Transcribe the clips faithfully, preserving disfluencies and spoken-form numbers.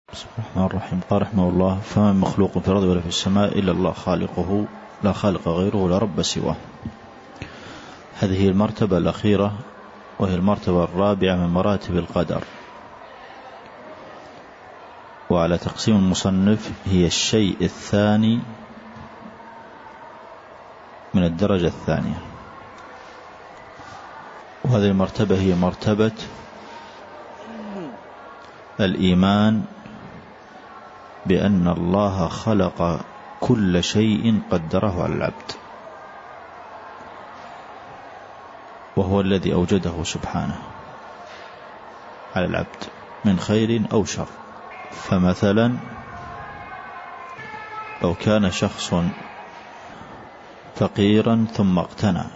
بسم الله الرحمن الرحيم. قال رحمه الله: فما من مخلوق في الأرض ولا في السماء إلا الله خالقه، لا خالق غيره ولا رب سواه. هذه المرتبة الأخيرة، وهي المرتبة الرابعة من مراتب القدر. وعلى تقسيم المصنف هي الشيء الثاني من الدرجة الثانية. وهذه المرتبة هي مرتبة الإيمان بأن الله خلق كل شيء قدره على العبد، وهو الذي أوجده سبحانه على العبد من خير أو شر. فمثلا لو كان شخص فقيرا ثم اغتنى،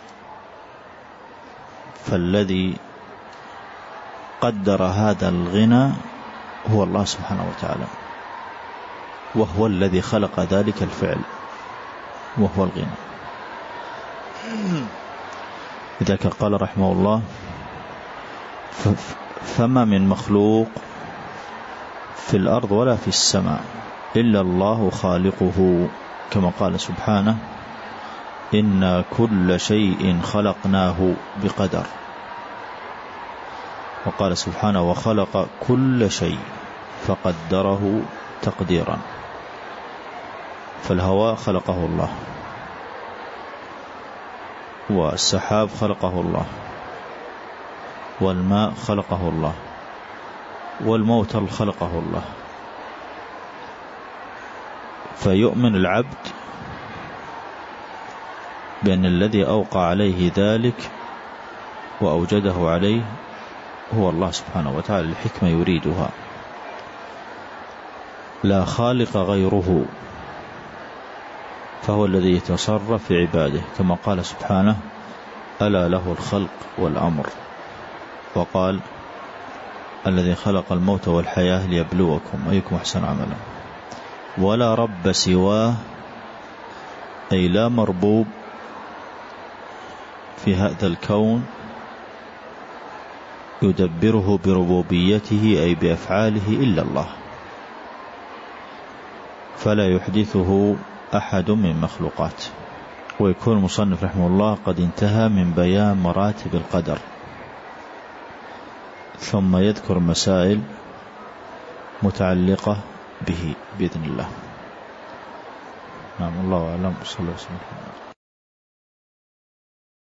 فالذي قدر هذا الغنى هو الله سبحانه وتعالى، وهو الذي خلق ذلك الفعل وهو الغنى. لذلك قال رحمه الله: فما من مخلوق في الأرض ولا في السماء إلا الله خالقه، كما قال سبحانه: إنا كل شيء خلقناه بقدر. وقال سبحانه: وخلق كل شيء فقدره تقديرا. فالهواء خلقه الله، والسحاب خلقه الله، والماء خلقه الله، والموت خلقه الله. فيؤمن العبد بأن الذي أوقع عليه ذلك وأوجده عليه هو الله سبحانه وتعالى لحكمة يريدها، لا خالق غيره، فهو الذي يتصرف في عباده، كما قال سبحانه: ألا له الخلق والأمر. وقال: الذي خلق الموت والحياة ليبلوكم أيكم أحسن عملا. ولا رب سواه، أي لا مربوب في هذا الكون يدبره بربوبيته أي بأفعاله إلا الله، فلا يحدثه أحد من مخلوقات. ويكون المصنف رحمه الله قد انتهى من بيان مراتب القدر، ثم يذكر مسائل متعلقة به بإذن الله. نعم، الله أعلم. صلى الله عليه وسلم.